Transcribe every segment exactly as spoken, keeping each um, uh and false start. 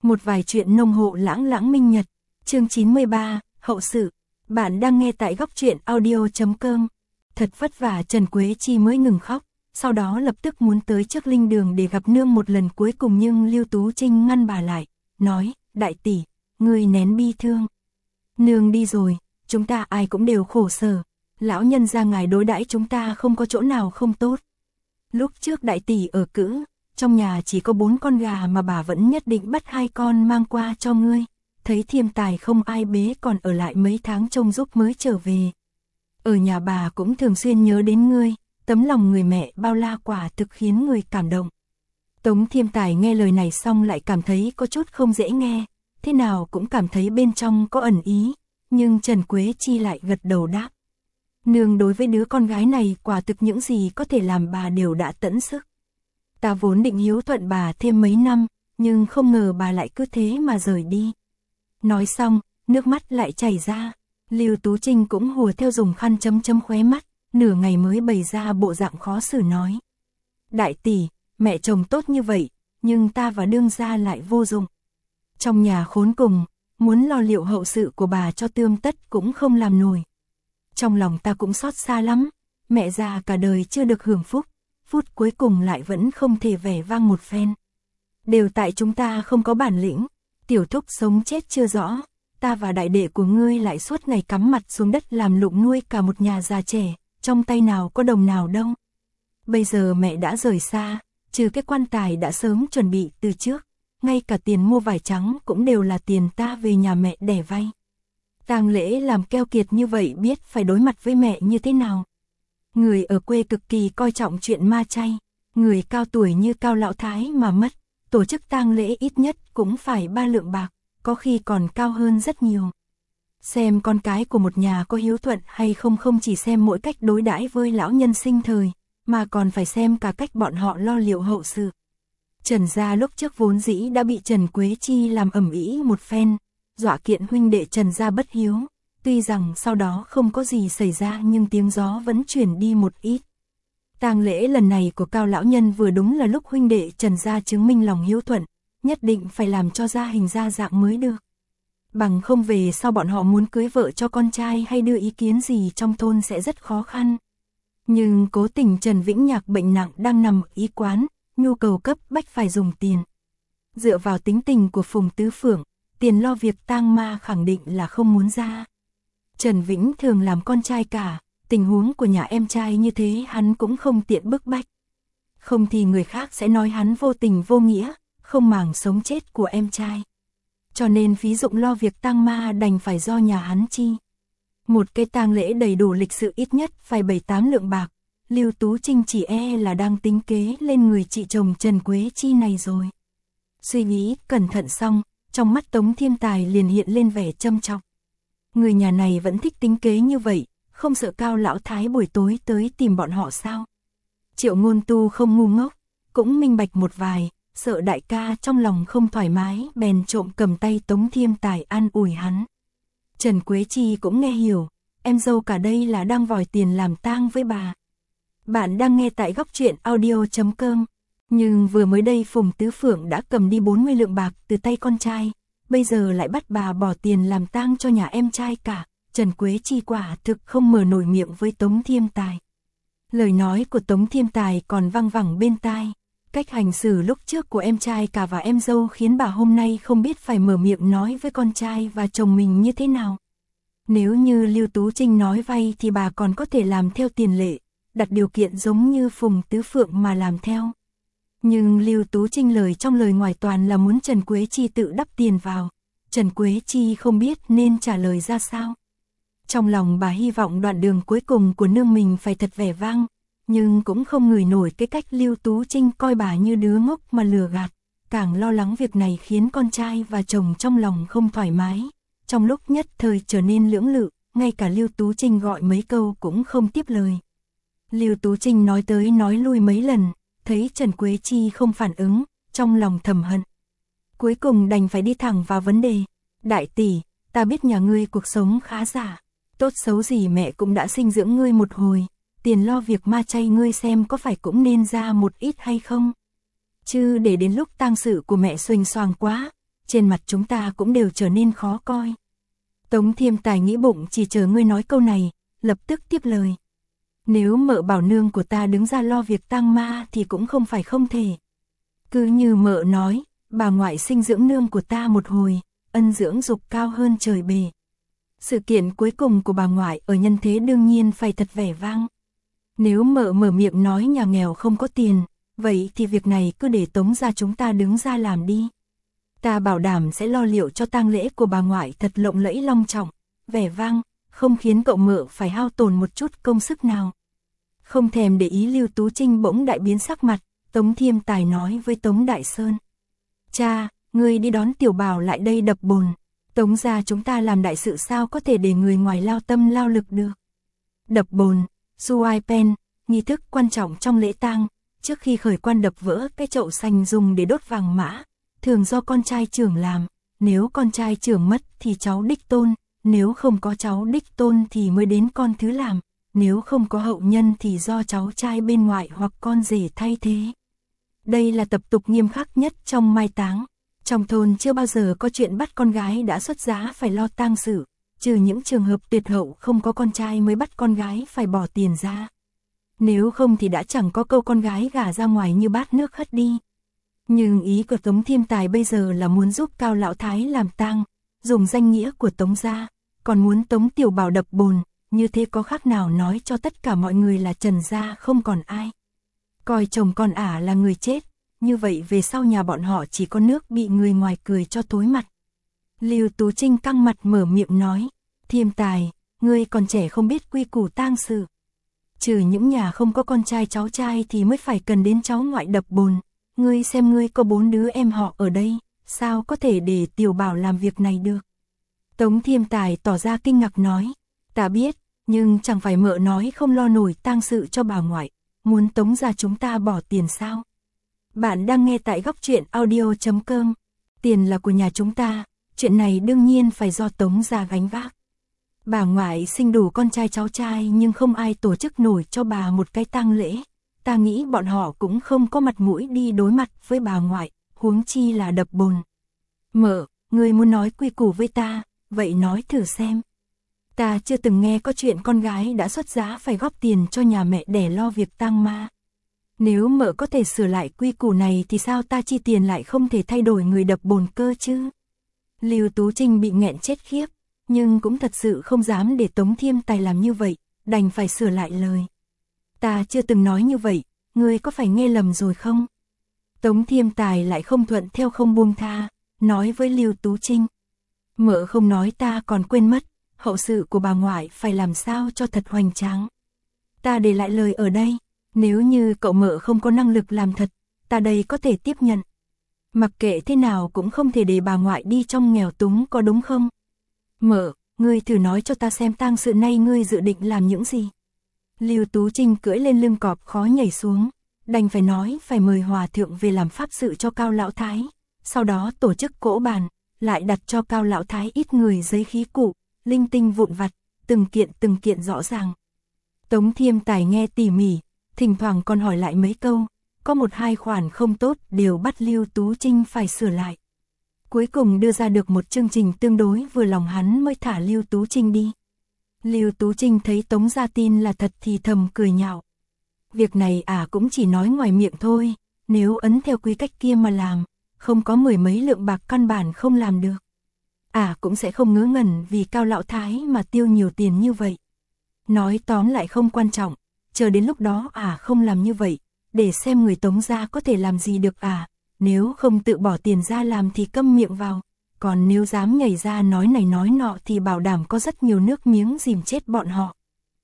Một vài chuyện nông hộ lãng lãng minh nhật, chương chín mươi ba, hậu sự. Bạn đang nghe tại góc truyện audio chấm com. Thật vất vả Trần Quế Chi mới ngừng khóc, sau đó lập tức muốn tới trước linh đường để gặp nương một lần cuối cùng, nhưng Lưu Tú Trinh ngăn bà lại, nói, đại tỷ, ngươi nén bi thương. Nương đi rồi, chúng ta ai cũng đều khổ sở, lão nhân gia ngài đối đãi chúng ta không có chỗ nào không tốt. Lúc trước đại tỷ ở cữ, trong nhà chỉ có bốn con gà mà bà vẫn nhất định bắt hai con mang qua cho ngươi, thấy Thiêm Tài không ai bế còn ở lại mấy tháng trông giúp mới trở về. Ở nhà bà cũng thường xuyên nhớ đến ngươi, tấm lòng người mẹ bao la quả thực khiến người cảm động. Tống Thiêm Tài nghe lời này xong lại cảm thấy có chút không dễ nghe, thế nào cũng cảm thấy bên trong có ẩn ý, nhưng Trần Quế Chi lại gật đầu đáp. Nương đối với đứa con gái này quả thực những gì có thể làm bà đều đã tận sức. Ta vốn định hiếu thuận bà thêm mấy năm, nhưng không ngờ bà lại cứ thế mà rời đi. Nói xong, nước mắt lại chảy ra, Lưu Tú Trinh cũng hùa theo dùng khăn chấm chấm khóe mắt, nửa ngày mới bày ra bộ dạng khó xử nói. Đại tỷ, mẹ chồng tốt như vậy, nhưng ta và đương gia lại vô dụng. Trong nhà khốn cùng, muốn lo liệu hậu sự của bà cho tươm tất cũng không làm nổi. Trong lòng ta cũng xót xa lắm, mẹ già cả đời chưa được hưởng phúc, phút cuối cùng lại vẫn không thể vẻ vang một phen. Đều tại chúng ta không có bản lĩnh, tiểu thúc sống chết chưa rõ, ta và đại đệ của ngươi lại suốt ngày cắm mặt xuống đất làm lụng nuôi cả một nhà già trẻ, trong tay nào có đồng nào đâu. Bây giờ mẹ đã rời xa, trừ cái quan tài đã sớm chuẩn bị từ trước, ngay cả tiền mua vải trắng cũng đều là tiền ta về nhà mẹ đẻ vay. Tang lễ làm keo kiệt như vậy biết phải đối mặt với mẹ như thế nào. Người ở quê cực kỳ coi trọng chuyện ma chay, người cao tuổi như Cao Lão Thái mà mất, tổ chức tang lễ ít nhất cũng phải ba lượng bạc, có khi còn cao hơn rất nhiều. Xem con cái của một nhà có hiếu thuận hay không không chỉ xem mỗi cách đối đãi với lão nhân sinh thời, mà còn phải xem cả cách bọn họ lo liệu hậu sự. Trần gia lúc trước vốn dĩ đã bị Trần Quế Chi làm ầm ĩ một phen, dọa kiện huynh đệ Trần gia bất hiếu. Tuy rằng sau đó không có gì xảy ra nhưng tiếng gió vẫn chuyển đi một ít. Tang lễ lần này của Cao lão nhân vừa đúng là lúc huynh đệ Trần gia chứng minh lòng hiếu thuận, nhất định phải làm cho ra hình ra dạng mới được. Bằng không về sau bọn họ muốn cưới vợ cho con trai hay đưa ý kiến gì trong thôn sẽ rất khó khăn. Nhưng cố tình Trần Vĩnh Nhạc bệnh nặng đang nằm ở y quán, nhu cầu cấp bách phải dùng tiền. Dựa vào tính tình của Phùng Tứ Phượng, tiền lo việc tang ma khẳng định là không muốn ra. Trần Vĩnh thường làm con trai cả, tình huống của nhà em trai như thế hắn cũng không tiện bức bách. Không thì người khác sẽ nói hắn vô tình vô nghĩa, không màng sống chết của em trai. Cho nên phí dụng lo việc tang ma đành phải do nhà hắn chi. Một cái tang lễ đầy đủ lịch sự ít nhất phải bảy tám lượng bạc, Lưu Tú Trinh chỉ e là đang tính kế lên người chị chồng Trần Quế Chi này rồi. Suy nghĩ cẩn thận xong, trong mắt Tống Thiêm Tài liền hiện lên vẻ châm chọc. Người nhà này vẫn thích tính kế như vậy, không sợ Cao Lão Thái buổi tối tới tìm bọn họ sao? Triệu Ngôn Tu không ngu ngốc, cũng minh bạch một vài, sợ đại ca trong lòng không thoải mái, bèn trộm cầm tay Tống Thiêm Tài an ủi hắn. Trần Quế Chi cũng nghe hiểu, em dâu cả đây là đang vòi tiền làm tang với bà. Bạn đang nghe tại góc truyện audio chấm com. Nhưng vừa mới đây Phùng Tứ Phượng đã cầm đi bốn mươi lượng bạc từ tay con trai, bây giờ lại bắt bà bỏ tiền làm tang cho nhà em trai cả. Trần Quế Chi quả thực không mở nổi miệng với Tống Thiêm Tài. Lời nói của Tống Thiêm Tài còn văng vẳng bên tai. Cách hành xử lúc trước của em trai cả và em dâu khiến bà hôm nay không biết phải mở miệng nói với con trai và chồng mình như thế nào. Nếu như Lưu Tú Trinh nói vay thì bà còn có thể làm theo tiền lệ, đặt điều kiện giống như Phùng Tứ Phượng mà làm theo. Nhưng Lưu Tú Trinh lời trong lời ngoài toàn là muốn Trần Quế Chi tự đắp tiền vào. Trần Quế Chi không biết nên trả lời ra sao. Trong lòng bà hy vọng đoạn đường cuối cùng của nương mình phải thật vẻ vang, nhưng cũng không ngửi nổi cái cách Lưu Tú Trinh coi bà như đứa ngốc mà lừa gạt. Càng lo lắng việc này khiến con trai và chồng trong lòng không thoải mái. Trong lúc nhất thời trở nên lưỡng lự, ngay cả Lưu Tú Trinh gọi mấy câu cũng không tiếp lời. Lưu Tú Trinh nói tới nói lui mấy lần, thấy Trần Quế Chi không phản ứng, trong lòng thầm hận. Cuối cùng đành phải đi thẳng vào vấn đề. Đại tỷ, ta biết nhà ngươi cuộc sống khá giả, tốt xấu gì mẹ cũng đã sinh dưỡng ngươi một hồi, tiền lo việc ma chay ngươi xem có phải cũng nên ra một ít hay không? Chứ để đến lúc tang sự của mẹ xuềnh xoàng quá, trên mặt chúng ta cũng đều trở nên khó coi. Tống Thiêm Tài nghĩ bụng chỉ chờ ngươi nói câu này, lập tức tiếp lời. Nếu mợ bảo nương của ta đứng ra lo việc tang ma thì cũng không phải không thể. Cứ như mợ nói, bà ngoại sinh dưỡng nương của ta một hồi, ân dưỡng dục cao hơn trời bề. Sự kiện cuối cùng của bà ngoại ở nhân thế đương nhiên phải thật vẻ vang. Nếu mợ mở miệng nói nhà nghèo không có tiền, vậy thì việc này cứ để Tống gia chúng ta đứng ra làm đi. Ta bảo đảm sẽ lo liệu cho tang lễ của bà ngoại thật lộng lẫy long trọng, vẻ vang, không khiến cậu mợ phải hao tổn một chút công sức nào. Không thèm để ý Lưu Tú Trinh bỗng đại biến sắc mặt, Tống Thiêm Tài nói với Tống Đại Sơn. Cha, ngươi đi đón tiểu bảo lại đây đập bồn. Tống gia chúng ta làm đại sự sao có thể để người ngoài lao tâm lao lực được. Đập bồn, Suai Pen, nghi thức quan trọng trong lễ tang, trước khi khởi quan đập vỡ cái chậu xanh dùng để đốt vàng mã, thường do con trai trưởng làm, nếu con trai trưởng mất thì cháu đích tôn, nếu không có cháu đích tôn thì mới đến con thứ làm, nếu không có hậu nhân thì do cháu trai bên ngoại hoặc con rể thay thế. Đây là tập tục nghiêm khắc nhất trong mai táng. Trong thôn chưa bao giờ có chuyện bắt con gái đã xuất giá phải lo tang sự, trừ những trường hợp tuyệt hậu không có con trai mới bắt con gái phải bỏ tiền ra. Nếu không thì đã chẳng có câu con gái gả ra ngoài như bát nước hất đi. Nhưng ý của Tống Thiêm Tài bây giờ là muốn giúp Cao Lão Thái làm tang, dùng danh nghĩa của Tống gia, còn muốn Tống Tiểu Bảo đập bồn, như thế có khác nào nói cho tất cả mọi người là Trần gia không còn ai. Coi chồng con ả là người chết, như vậy về sau nhà bọn họ chỉ có nước bị người ngoài cười cho tối mặt. Lưu Tú Trinh căng mặt mở miệng nói, Thiêm Tài, ngươi còn trẻ không biết quy củ tang sự. Trừ những nhà không có con trai cháu trai thì mới phải cần đến cháu ngoại đập bồn. Ngươi xem ngươi có bốn đứa em họ ở đây, sao có thể để Tiểu Bảo làm việc này được. Tống Thiêm Tài tỏ ra kinh ngạc nói, ta biết, nhưng chẳng phải mợ nói không lo nổi tang sự cho bà ngoại, muốn Tống gia chúng ta bỏ tiền sao. Bạn đang nghe tại góc truyện audio chấm com, tiền là của nhà chúng ta, chuyện này đương nhiên phải do Tống gia gánh vác. Bà ngoại sinh đủ con trai cháu trai nhưng không ai tổ chức nổi cho bà một cái tang lễ. Ta nghĩ bọn họ cũng không có mặt mũi đi đối mặt với bà ngoại, huống chi là đập bồn. Mợ, người muốn nói quy củ với ta, vậy nói thử xem. Ta chưa từng nghe có chuyện con gái đã xuất giá phải góp tiền cho nhà mẹ để lo việc tang ma. Nếu mợ có thể sửa lại quy củ này thì sao ta chi tiền lại không thể thay đổi người đập bồn cơ chứ? Lưu Tú Trinh bị nghẹn chết khiếp, nhưng cũng thật sự không dám để Tống Thiêm Tài làm như vậy, đành phải sửa lại lời. Ta chưa từng nói như vậy, ngươi có phải nghe lầm rồi không? Tống Thiêm Tài lại không thuận theo không buông tha, nói với Lưu Tú Trinh. Mợ không nói ta còn quên mất, hậu sự của bà ngoại phải làm sao cho thật hoành tráng. Ta để lại lời ở đây, nếu như cậu mợ không có năng lực làm thật, ta đây có thể tiếp nhận. Mặc kệ thế nào cũng không thể để bà ngoại đi trong nghèo túng có đúng không? Mợ, ngươi thử nói cho ta xem tang sự nay ngươi dự định làm những gì? Lưu Tú Trinh cưỡi lên lưng cọp khó nhảy xuống, đành phải nói phải mời hòa thượng về làm pháp sự cho Cao Lão Thái, sau đó tổ chức cỗ bàn, lại đặt cho Cao Lão Thái ít người giấy khí cụ, linh tinh vụn vặt, từng kiện từng kiện rõ ràng. Tống Thiêm Tài nghe tỉ mỉ, thỉnh thoảng còn hỏi lại mấy câu, có một hai khoản không tốt đều bắt Lưu Tú Trinh phải sửa lại. Cuối cùng đưa ra được một chương trình tương đối vừa lòng hắn mới thả Lưu Tú Trinh đi. Lưu Tú Trinh thấy Tống gia tin là thật thì thầm cười nhạo. Việc này ả cũng chỉ nói ngoài miệng thôi, nếu ấn theo quy cách kia mà làm, không có mười mấy lượng bạc căn bản không làm được. Ả cũng sẽ không ngớ ngẩn vì Cao Lão Thái mà tiêu nhiều tiền như vậy. Nói tóm lại không quan trọng, chờ đến lúc đó ả không làm như vậy, để xem người Tống gia có thể làm gì được ả, nếu không tự bỏ tiền ra làm thì câm miệng vào. Còn nếu dám nhảy ra nói này nói nọ thì bảo đảm có rất nhiều nước miếng dìm chết bọn họ.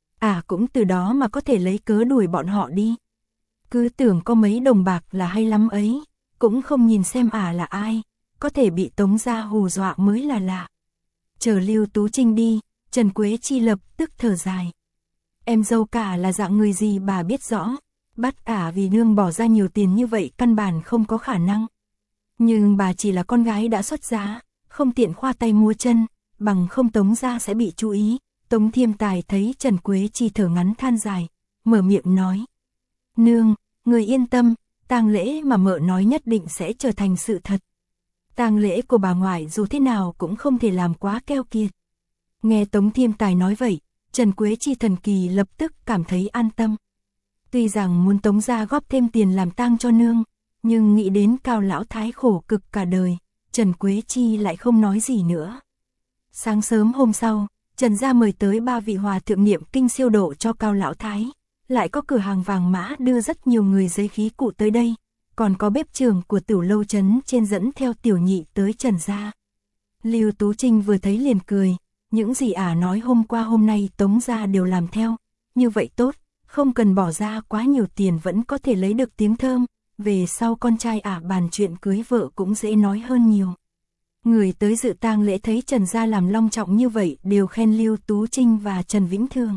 À cũng từ đó mà có thể lấy cớ đuổi bọn họ đi. Cứ tưởng có mấy đồng bạc là hay lắm ấy, cũng không nhìn xem ả là ai, có thể bị Tống gia hù dọa mới là lạ. Chờ Lưu Tú Trinh đi, Trần Quế Chi lập tức thở dài. Em dâu cả là dạng người gì bà biết rõ, bắt ả vì nương bỏ ra nhiều tiền như vậy căn bản không có khả năng. Nhưng bà chỉ là con gái đã xuất giá, không tiện khoa tay múa chân, bằng không Tống gia sẽ bị chú ý. Tống Thiêm Tài thấy Trần Quế Chi thở ngắn than dài, mở miệng nói. Nương, người yên tâm, tang lễ mà mợ nói nhất định sẽ trở thành sự thật. Tang lễ của bà ngoại dù thế nào cũng không thể làm quá keo kiệt. Nghe Tống Thiêm Tài nói vậy, Trần Quế Chi thần kỳ lập tức cảm thấy an tâm. Tuy rằng muốn Tống gia góp thêm tiền làm tang cho nương, nhưng nghĩ đến Cao lão thái khổ cực cả đời, Trần Quế Chi lại không nói gì nữa. Sáng sớm hôm sau, Trần gia mời tới ba vị hòa thượng niệm kinh siêu độ cho Cao lão thái, lại có cửa hàng vàng mã đưa rất nhiều người giấy khí cụ tới đây, còn có bếp trưởng của Tửu Lâu trấn trên dẫn theo tiểu nhị tới Trần gia. Lưu Tú Trinh vừa thấy liền cười, những gì ả nói hôm qua hôm nay Tống gia đều làm theo, như vậy tốt, không cần bỏ ra quá nhiều tiền vẫn có thể lấy được tiếng thơm, về sau con trai ả bàn chuyện cưới vợ cũng dễ nói hơn nhiều. Người tới dự tang lễ thấy Trần gia làm long trọng như vậy đều khen Lưu Tú Trinh và Trần Vĩnh Thường.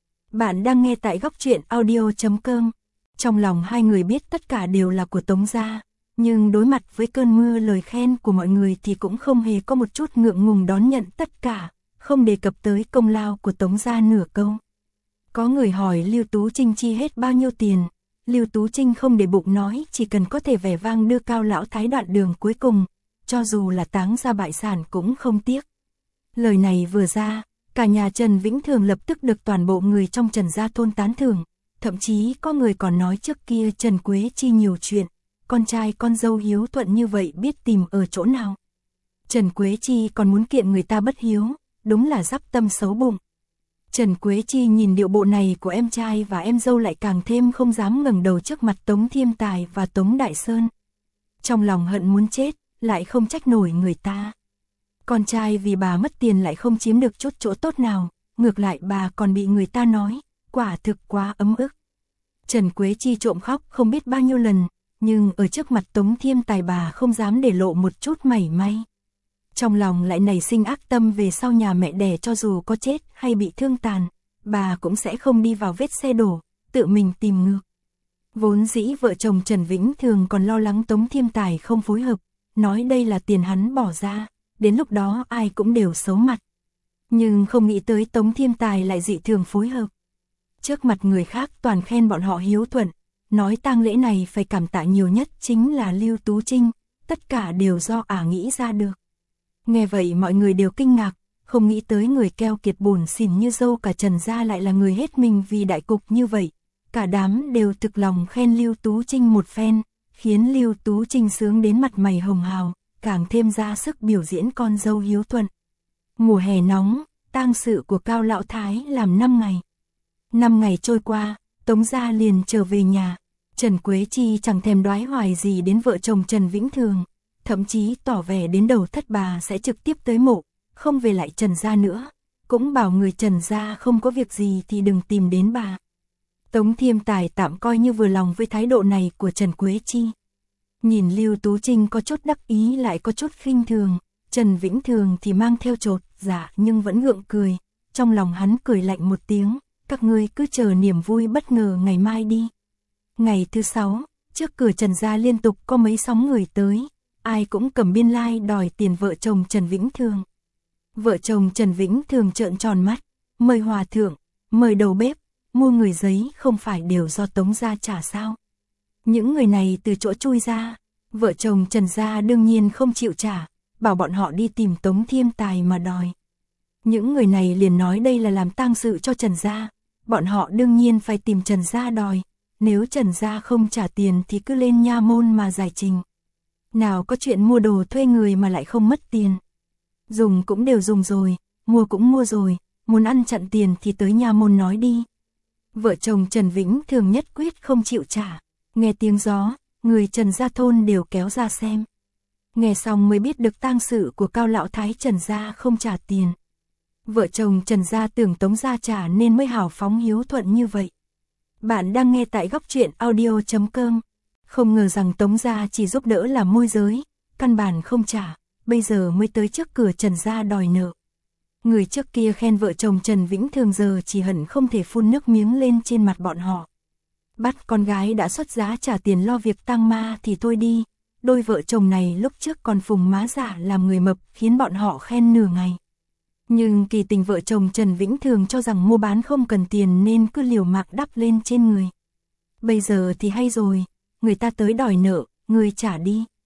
Bạn đang nghe tại góc truyện audio chấm com. Trong lòng hai người biết tất cả đều là của Tống gia, nhưng đối mặt với cơn mưa lời khen của mọi người thì cũng không hề có một chút ngượng ngùng đón nhận tất cả, không đề cập tới công lao của Tống gia nửa câu. Có người hỏi Lưu Tú Trinh chi hết bao nhiêu tiền, Lưu Tú Trinh không để bụng nói chỉ cần có thể vẻ vang đưa Cao lão thái đoạn đường cuối cùng, cho dù là táng ra bại sản cũng không tiếc. Lời này vừa ra, cả nhà Trần Vĩnh Thường lập tức được toàn bộ người trong Trần gia thôn tán thưởng, thậm chí có người còn nói trước kia Trần Quế Chi nhiều chuyện, con trai con dâu hiếu thuận như vậy biết tìm ở chỗ nào. Trần Quế Chi còn muốn kiện người ta bất hiếu, đúng là dắp tâm xấu bụng. Trần Quế Chi nhìn điệu bộ này của em trai và em dâu lại càng thêm không dám ngẩng đầu trước mặt Tống Thiêm Tài và Tống Đại Sơn. Trong lòng hận muốn chết, lại không trách nổi người ta. Con trai vì bà mất tiền lại không chiếm được chút chỗ tốt nào, ngược lại bà còn bị người ta nói, quả thực quá ấm ức. Trần Quế Chi trộm khóc không biết bao nhiêu lần, nhưng ở trước mặt Tống Thiêm Tài bà không dám để lộ một chút mảy may. Trong lòng lại nảy sinh ác tâm về sau nhà mẹ đẻ cho dù có chết hay bị thương tàn, bà cũng sẽ không đi vào vết xe đổ, tự mình tìm ngược. Vốn dĩ vợ chồng Trần Vĩnh Thường còn lo lắng Tống Thiêm Tài không phối hợp, nói đây là tiền hắn bỏ ra, đến lúc đó ai cũng đều xấu mặt. Nhưng không nghĩ tới Tống Thiêm Tài lại dị thường phối hợp. Trước mặt người khác toàn khen bọn họ hiếu thuận, nói tang lễ này phải cảm tạ nhiều nhất chính là Lưu Tú Trinh, tất cả đều do ả nghĩ ra được. Nghe vậy mọi người đều kinh ngạc, không nghĩ tới người keo kiệt buồn xỉn như dâu cả Trần gia lại là người hết mình vì đại cục như vậy. Cả đám đều thực lòng khen Lưu Tú Trinh một phen, khiến Lưu Tú Trinh sướng đến mặt mày hồng hào, càng thêm ra sức biểu diễn con dâu hiếu thuận. Mùa hè nóng, tang sự của Cao lão thái làm năm ngày. Năm ngày trôi qua, Tống gia liền trở về nhà. Trần Quế Chi chẳng thèm đoái hoài gì đến vợ chồng Trần Vĩnh Thường, thậm chí tỏ vẻ đến đầu thất bà sẽ trực tiếp tới mộ, không về lại Trần gia nữa, cũng bảo người Trần gia không có việc gì thì đừng tìm đến bà. Tống Thiêm Tài tạm coi như vừa lòng với thái độ này của Trần Quế Chi. Nhìn Lưu Tú Trinh có chút đắc ý lại có chút khinh thường, Trần Vĩnh Thường thì mang theo chột dạ nhưng vẫn gượng cười, trong lòng hắn cười lạnh một tiếng, các ngươi cứ chờ niềm vui bất ngờ ngày mai đi. Ngày thứ sáu, trước cửa Trần gia liên tục có mấy sóng người tới, ai cũng cầm biên lai like đòi tiền vợ chồng Trần Vĩnh Thường. Vợ chồng Trần Vĩnh Thường trợn tròn mắt, mời hòa thượng, mời đầu bếp, mua người giấy không phải đều do Tống gia trả sao. Những người này từ chỗ chui ra, vợ chồng Trần gia đương nhiên không chịu trả, bảo bọn họ đi tìm Tống Thiêm Tài mà đòi. Những người này liền nói đây là làm tang sự cho Trần gia, bọn họ đương nhiên phải tìm Trần gia đòi, nếu Trần gia không trả tiền thì cứ lên nha môn mà giải trình. Nào có chuyện mua đồ thuê người mà lại không mất tiền. Dùng cũng đều dùng rồi, mua cũng mua rồi, muốn ăn chặn tiền thì tới nha môn nói đi. Vợ chồng Trần Vĩnh Thường nhất quyết không chịu trả, nghe tiếng gió, người Trần gia thôn đều kéo ra xem. Nghe xong mới biết được tang sự của Cao lão thái Trần gia không trả tiền. Vợ chồng Trần gia tưởng Tống gia trả nên mới hào phóng hiếu thuận như vậy. Bạn đang nghe tại góc truyện audio chấm com. Không ngờ rằng Tống gia chỉ giúp đỡ làm môi giới, căn bản không trả, bây giờ mới tới trước cửa Trần gia đòi nợ. Người trước kia khen vợ chồng Trần Vĩnh Thường giờ chỉ hận không thể phun nước miếng lên trên mặt bọn họ. Bắt con gái đã xuất giá trả tiền lo việc tang ma thì thôi đi, đôi vợ chồng này lúc trước còn phùng má giả làm người mập khiến bọn họ khen nửa ngày. Nhưng kỳ tình vợ chồng Trần Vĩnh Thường cho rằng mua bán không cần tiền nên cứ liều mạng đắp lên trên người. Bây giờ thì hay rồi, người ta tới đòi nợ, người trả đi.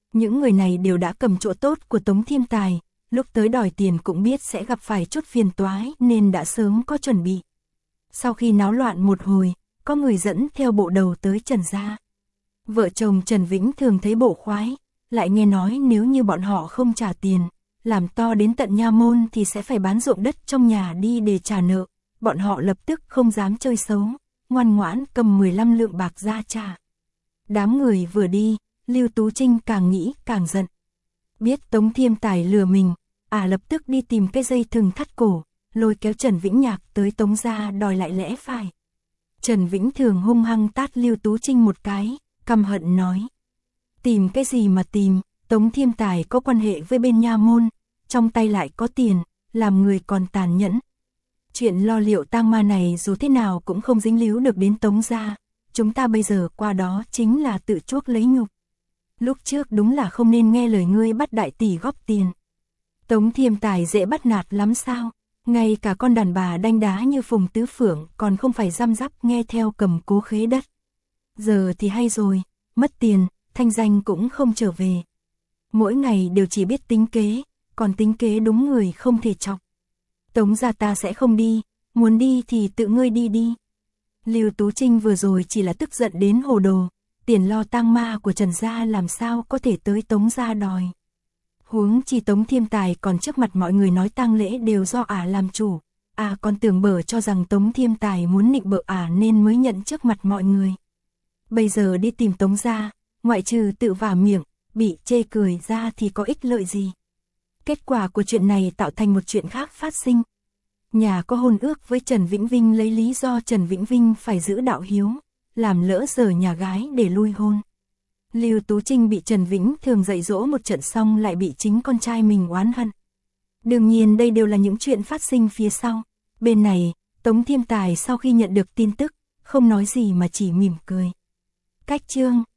Những người này đều đã cầm chỗ tốt của Tống Thiên Tài, lúc tới đòi tiền cũng biết sẽ gặp phải chút phiền toái nên đã sớm có chuẩn bị. Sau khi náo loạn một hồi, có người dẫn theo bộ đầu tới Trần gia. Vợ chồng Trần Vĩnh Thường thấy bộ khoái, lại nghe nói nếu như bọn họ không trả tiền, làm to đến tận nha môn thì sẽ phải bán ruộng đất trong nhà đi để trả nợ. Bọn họ lập tức không dám chơi xấu, ngoan ngoãn cầm mười lăm lượng bạc ra trả. Đám người vừa đi, Lưu Tú Trinh càng nghĩ càng giận. Biết Tống Thiên Tài lừa mình, à lập tức đi tìm cái dây thừng thắt cổ, lôi kéo Trần Vĩnh Nhạc tới Tống gia đòi lại lẽ phải. Trần Vĩnh Thường hung hăng tát Lưu Tú Trinh một cái, căm hận nói. Tìm cái gì mà tìm, Tống Thiên Tài có quan hệ với bên nha môn, trong tay lại có tiền, làm người còn tàn nhẫn. Chuyện lo liệu tang ma này dù thế nào cũng không dính líu được đến Tống gia, chúng ta bây giờ qua đó chính là tự chuốc lấy nhục. Lúc trước đúng là không nên nghe lời ngươi bắt đại tỷ góp tiền. Tống Thiên Tài dễ bắt nạt lắm sao, ngay cả con đàn bà đanh đá như Phùng Tứ Phượng còn không phải răm rắp nghe theo cầm cố khế đất. Giờ thì hay rồi, mất tiền, thanh danh cũng không trở về. Mỗi ngày đều chỉ biết tính kế, còn tính kế đúng người không thể chọc. Tống gia ta sẽ không đi, muốn đi thì tự ngươi đi đi. Lưu Tú Trinh vừa rồi chỉ là tức giận đến hồ đồ, tiền lo tang ma của Trần gia làm sao có thể tới Tống gia đòi. Huống chi Tống Thiên Tài còn trước mặt mọi người nói tang lễ đều do ả làm chủ, à còn tưởng bở cho rằng Tống Thiên Tài muốn nịnh bợ ả nên mới nhận trước mặt mọi người. Bây giờ đi tìm Tống gia, ngoại trừ tự vả miệng, bị chê cười ra thì có ích lợi gì. Kết quả của chuyện này tạo thành một chuyện khác phát sinh. Nhà có hôn ước với Trần Vĩnh Vinh lấy lý do Trần Vĩnh Vinh phải giữ đạo hiếu, làm lỡ giờ nhà gái để lui hôn. Lưu Tú Trinh bị Trần Vĩnh Thường dạy dỗ một trận xong lại bị chính con trai mình oán hận. Đương nhiên đây đều là những chuyện phát sinh phía sau. Bên này, Tống Thiên Tài sau khi nhận được tin tức, không nói gì mà chỉ mỉm cười. Cách chương